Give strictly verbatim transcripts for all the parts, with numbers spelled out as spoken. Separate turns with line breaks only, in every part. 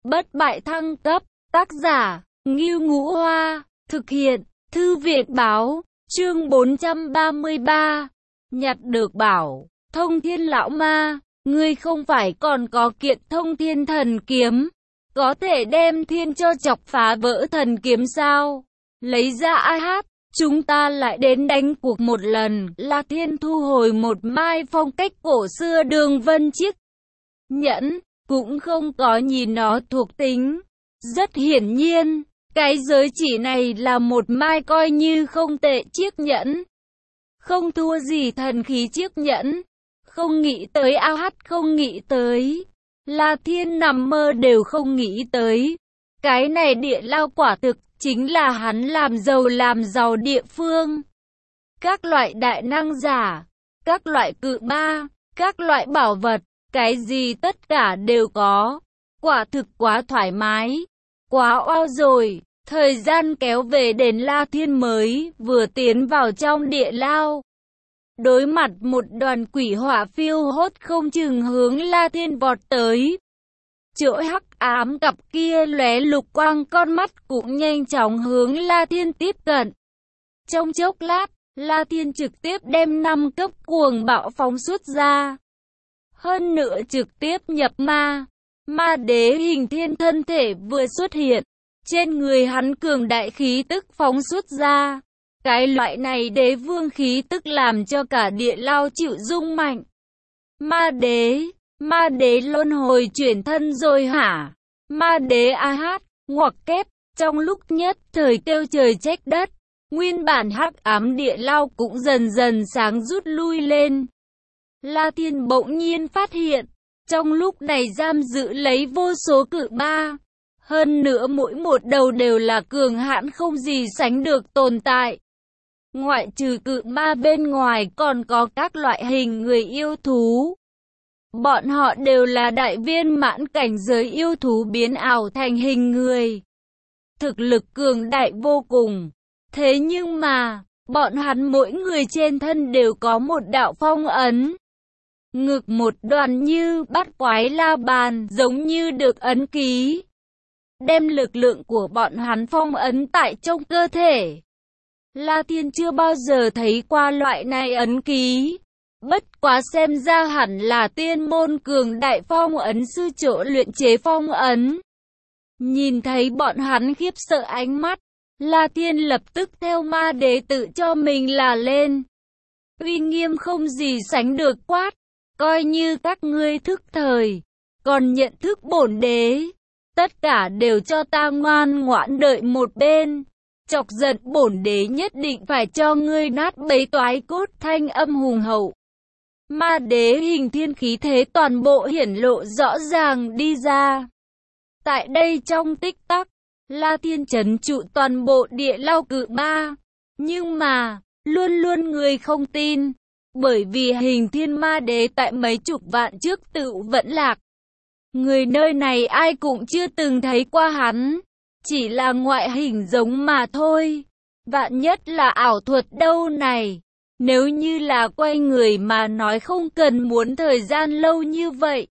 bất bại thăng cấp, tác giả, Ngưu Ngũ Hoa, thực hiện, Thư viện Báo, chương bốn trăm ba mươi ba, nhặt được bảo, thông thiên lão ma, ngươi không phải còn có kiện thông thiên thần kiếm, có thể đem thiên cho chọc phá vỡ thần kiếm sao? Lấy ra ai hát, chúng ta lại đến đánh cuộc một lần. La Thiên thu hồi một mai phong cách cổ xưa đường vân chiếc nhẫn, cũng không có nhìn nó thuộc tính. Rất hiển nhiên, cái giới chỉ này là một mai coi như không tệ chiếc nhẫn. Không thua gì thần khí chiếc nhẫn. Không nghĩ tới ao hát không nghĩ tới. La Thiên nằm mơ đều không nghĩ tới. Cái này địa lao quả thực chính là hắn làm giàu làm giàu địa phương. Các loại đại năng giả, các loại cự ma, các loại bảo vật, cái gì tất cả đều có. Quả thực quá thoải mái, quá oao rồi. Thời gian kéo về đến La Thiên mới vừa tiến vào trong địa lao. Đối mặt một đoàn quỷ hỏa phiêu hốt không chừng hướng La Thiên vọt tới. Chỗ hắc ám cặp kia lóe lục quang con mắt cũng nhanh chóng hướng La Thiên tiếp cận. Trong chốc lát, La Thiên trực tiếp đem năm cấp cuồng bạo phóng xuất ra. Hơn nữa trực tiếp nhập ma. Ma đế hình thiên thân thể vừa xuất hiện. Trên người hắn cường đại khí tức phóng xuất ra. Cái loại này đế vương khí tức làm cho cả địa lao chịu rung mạnh. Ma đế, ma đế luân hồi chuyển thân rồi hả? Ma đế a hát, ngoặc kép, trong lúc nhất thời kêu trời trách đất. Nguyên bản hắc ám địa lao cũng dần dần sáng rút lui lên. La Thiên bỗng nhiên phát hiện, trong lúc này giam giữ lấy vô số cự ma. Hơn nữa mỗi một đầu đều là cường hãn không gì sánh được tồn tại. Ngoại trừ cự ma bên ngoài còn có các loại hình người yêu thú. Bọn họ đều là đại viên mãn cảnh giới yêu thú biến ảo thành hình người. Thực lực cường đại vô cùng. Thế nhưng mà, bọn hắn mỗi người trên thân đều có một đạo phong ấn. Ngực một đoàn như bát quái la bàn giống như được ấn ký. Đem lực lượng của bọn hắn phong ấn tại trong cơ thể. La Thiên chưa bao giờ thấy qua loại này ấn ký. Bất quá xem ra hẳn là tiên môn cường đại phong ấn sư chỗ luyện chế phong ấn. Nhìn thấy bọn hắn khiếp sợ ánh mắt, La Thiên lập tức theo ma đế tự cho mình là lên. Uy nghiêm không gì sánh được quát, coi như các ngươi thức thời, còn nhận thức bổn đế. Tất cả đều cho ta ngoan ngoãn đợi một bên. Chọc giận bổn đế nhất định phải cho ngươi nát bấy toái cốt. Thanh âm hùng hậu. Ma đế hình thiên khí thế toàn bộ hiển lộ rõ ràng đi ra. Tại đây trong tích tắc, La Thiên trấn trụ toàn bộ địa lao cự ma. Nhưng mà, luôn luôn người không tin. Bởi vì hình thiên ma đế tại mấy chục vạn trước tự vẫn lạc. Người nơi này ai cũng chưa từng thấy qua hắn. Chỉ là ngoại hình giống mà thôi. Vạn nhất là ảo thuật đâu này. Nếu như là quay người mà nói không cần muốn thời gian lâu như vậy.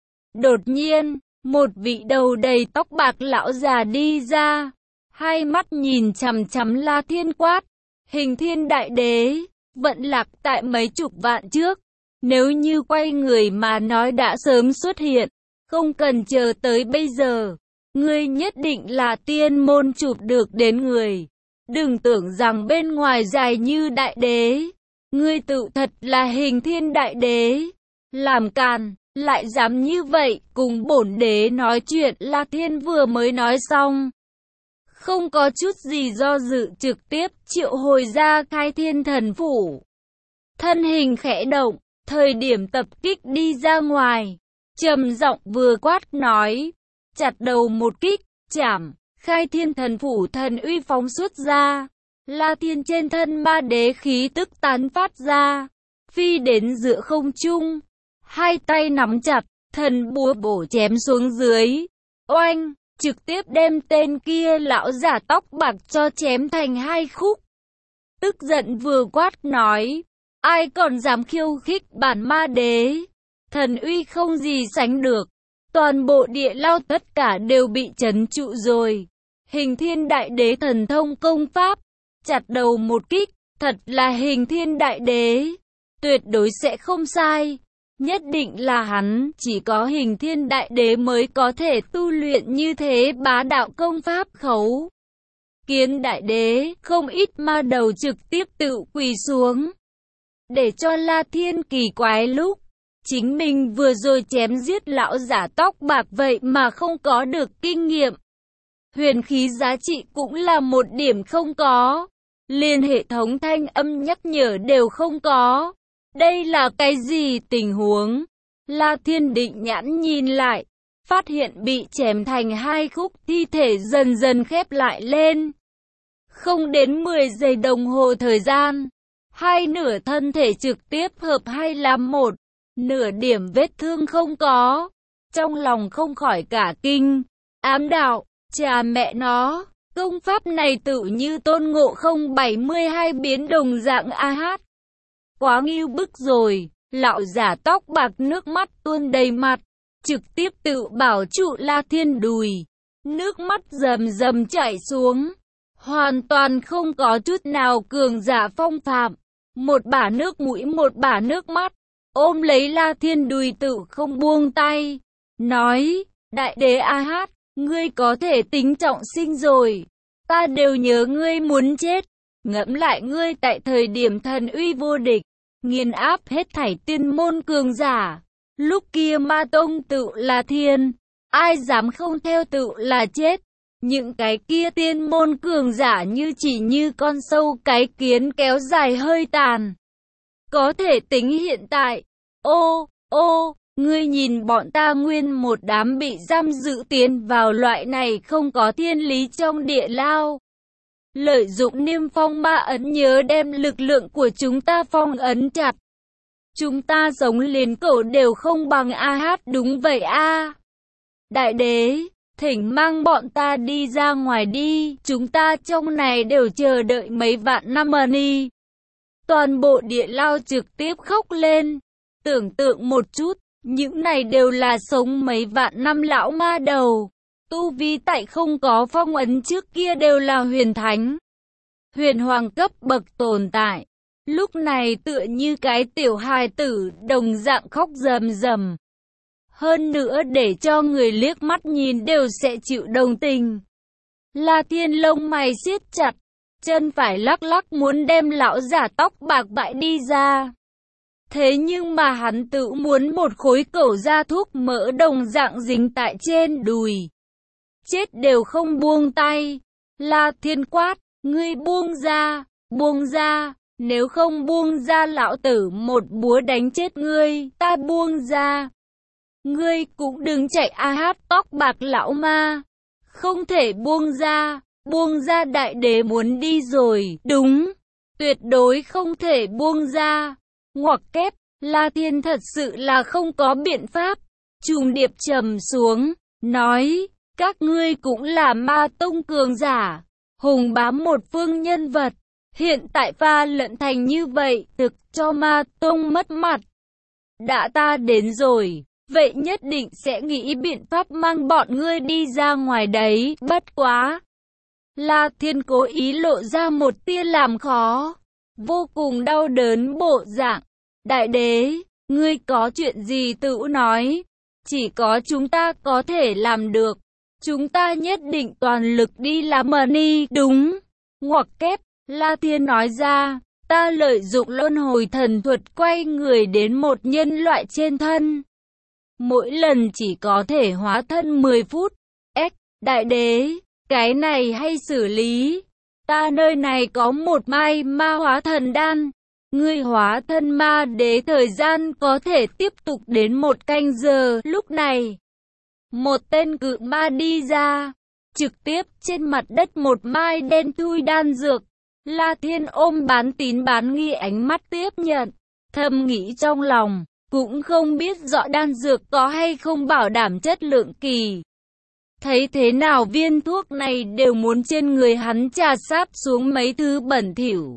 Đột nhiên, một vị đầu đầy tóc bạc lão già đi ra. Hai mắt nhìn chằm chằm La Thiên quát. Hình thiên đại đế, vận lạc tại mấy chục vạn trước. Nếu như quay người mà nói đã sớm xuất hiện. Không cần chờ tới bây giờ. Ngươi nhất định là tiên môn chụp được đến người. Đừng tưởng rằng bên ngoài dài như đại đế. Ngươi tự thật là hình thiên đại đế. Làm càn, lại dám như vậy, cùng bổn đế nói chuyện. La Thiên vừa mới nói xong. Không có chút gì do dự trực tiếp triệu hồi ra khai thiên thần phủ. Thân hình khẽ động, thời điểm tập kích đi ra ngoài. Trầm giọng vừa quát nói. Chặt đầu một kích, chảm, khai thiên thần phủ thần uy phóng xuất ra. La Thiên trên thân ma đế khí tức tán phát ra. Phi đến giữa không trung. Hai tay nắm chặt, thần búa bổ chém xuống dưới. Oanh, trực tiếp đem tên kia lão giả tóc bạc cho chém thành hai khúc. Tức giận vừa quát nói. Ai còn dám khiêu khích bản ma đế. Thần uy không gì sánh được. toàn bộ địa lao tất cả đều bị trấn trụ rồi. Hình Thiên Đại Đế thần thông công pháp, chặt đầu một kích, thật là Hình Thiên Đại Đế, tuyệt đối sẽ không sai. Nhất định là hắn, chỉ có Hình Thiên Đại Đế mới có thể tu luyện như thế bá đạo công pháp. Khấu Kiến Đại Đế, không ít ma đầu trực tiếp tự quỳ xuống. Để cho La Thiên kỳ quái lúc, chính mình vừa rồi chém giết lão giả tóc bạc vậy mà không có được kinh nghiệm. Huyền khí giá trị cũng là một điểm không có. Liên hệ thống thanh âm nhắc nhở đều không có. Đây là cái gì tình huống? La Thiên định nhãn nhìn lại, phát hiện bị chém thành hai khúc, thi thể dần dần khép lại lên. Không đến mười giây đồng hồ thời gian, hai nửa thân thể trực tiếp hợp hai làm một, nửa điểm vết thương không có. Trong lòng không khỏi cả kinh, ám đạo, cha mẹ nó, công pháp này tự như Tôn Ngộ Không bảy mươi hai biến đồng dạng a hát. Quá ngưu bức rồi, lão giả tóc bạc nước mắt tuôn đầy mặt, trực tiếp tự bảo trụ La Thiên đùi, nước mắt rầm rầm chảy xuống, hoàn toàn không có chút nào cường giả phong phạm, một bả nước mũi một bả nước mắt, ôm lấy La Thiên đùi tự không buông tay, nói, Đại Đế a hát, ngươi có thể tính trọng sinh rồi, ta đều nhớ ngươi muốn chết, ngẫm lại ngươi tại thời điểm thần uy vô địch, nghiền áp hết thảy tiên môn cường giả, lúc kia ma tông tự là thiên, ai dám không theo tự là chết, những cái kia tiên môn cường giả như chỉ như con sâu cái kiến kéo dài hơi tàn. Có thể tính hiện tại, ô, ô, ngươi nhìn bọn ta nguyên một đám bị giam giữ tiến vào loại này không có thiên lý trong địa lao. Lợi dụng niêm phong ma ấn nhớ đem lực lượng của chúng ta phong ấn chặt. Chúng ta giống liền cẩu đều không bằng a hát đúng vậy a. Đại Đế, thỉnh mang bọn ta đi ra ngoài đi, chúng ta trong này đều chờ đợi mấy vạn năm đi. Toàn bộ địa lao trực tiếp khóc lên, tưởng tượng một chút, những này đều là sống mấy vạn năm lão ma đầu. Tu vi tại không có phong ấn trước kia đều là huyền thánh, huyền hoàng cấp bậc tồn tại. Lúc này tựa như cái tiểu hài tử đồng dạng khóc rầm rầm. Hơn nữa để cho người liếc mắt nhìn đều sẽ chịu đồng tình. La Thiên lông mày siết chặt, chân phải lắc lắc muốn đem lão giả tóc bạc bại đi ra. Thế nhưng mà hắn tự muốn một khối cẩu da thuốc mỡ đồng dạng dính tại trên đùi. Chết đều không buông tay. La Thiên quát, ngươi buông ra, buông ra, nếu không buông ra lão tử một búa đánh chết ngươi, ta buông ra. Ngươi cũng đừng chạy a hát tóc bạc lão ma, không thể buông ra, buông ra Đại Đế muốn đi rồi, đúng, tuyệt đối không thể buông ra. Ngoặc kép, La Thiên thật sự là không có biện pháp, trùng điệp trầm xuống, nói, các ngươi cũng là ma tông cường giả, hùng bá một phương nhân vật, hiện tại pha lẫn thành như vậy, thực cho ma tông mất mặt. Đã ta đến rồi, vậy nhất định sẽ nghĩ biện pháp mang bọn ngươi đi ra ngoài đấy, bất quá. La Thiên cố ý lộ ra một tia làm khó, vô cùng đau đớn bộ dạng. Đại Đế, ngươi có chuyện gì tự nói, chỉ có chúng ta có thể làm được, chúng ta nhất định toàn lực đi làm đi, đúng. Ngoặc kép, La Thiên nói ra, ta lợi dụng luân hồi thần thuật quay người đến một nhân loại trên thân. Mỗi lần chỉ có thể hóa thân mười phút. Ếch, Đại Đế, cái này hay xử lý. Ta nơi này có một mai ma hóa thần đan. Ngươi hóa thân ma đế thời gian có thể tiếp tục đến một canh giờ. Lúc này, một tên cự ma đi ra, trực tiếp trên mặt đất một mai đen thui đan dược. La Thiên ôm bán tín bán nghi ánh mắt tiếp nhận, thầm nghĩ trong lòng, cũng không biết rõ đan dược có hay không bảo đảm chất lượng kỳ. Thấy thế nào viên thuốc này đều muốn trên người hắn trà sát xuống mấy thứ bẩn thỉu.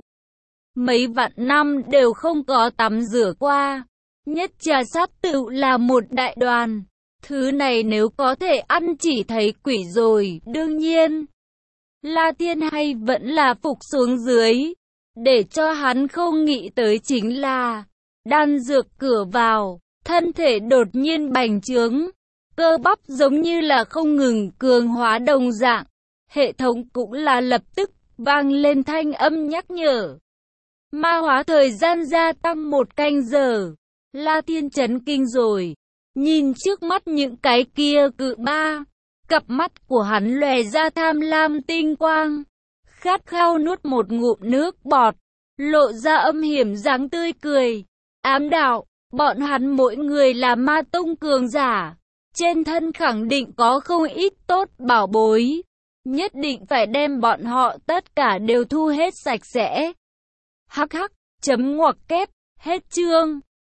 Mấy vạn năm đều không có tắm rửa qua, nhất trà sát tựu là một đại đoàn. Thứ này nếu có thể ăn chỉ thấy quỷ rồi, đương nhiên. La Thiên hay vẫn là phục xuống dưới. Để cho hắn không nghĩ tới chính là, đan dược cửa vào, thân thể đột nhiên bành trướng. Cơ bắp giống như là không ngừng cường hóa đồng dạng. Hệ thống cũng là lập tức vang lên thanh âm nhắc nhở. Ma hóa thời gian gia tăng một canh giờ. La Thiên chấn kinh rồi. Nhìn trước mắt những cái kia cự ma. Cặp mắt của hắn lòe ra tham lam tinh quang. Khát khao nuốt một ngụm nước bọt. Lộ ra âm hiểm dáng tươi cười. Ám đạo, bọn hắn mỗi người là ma tông cường giả. Trên thân khẳng định có không ít tốt bảo bối. Nhất định phải đem bọn họ tất cả đều thu hết sạch sẽ. Hắc hắc, chấm ngoặc kép, hết chương.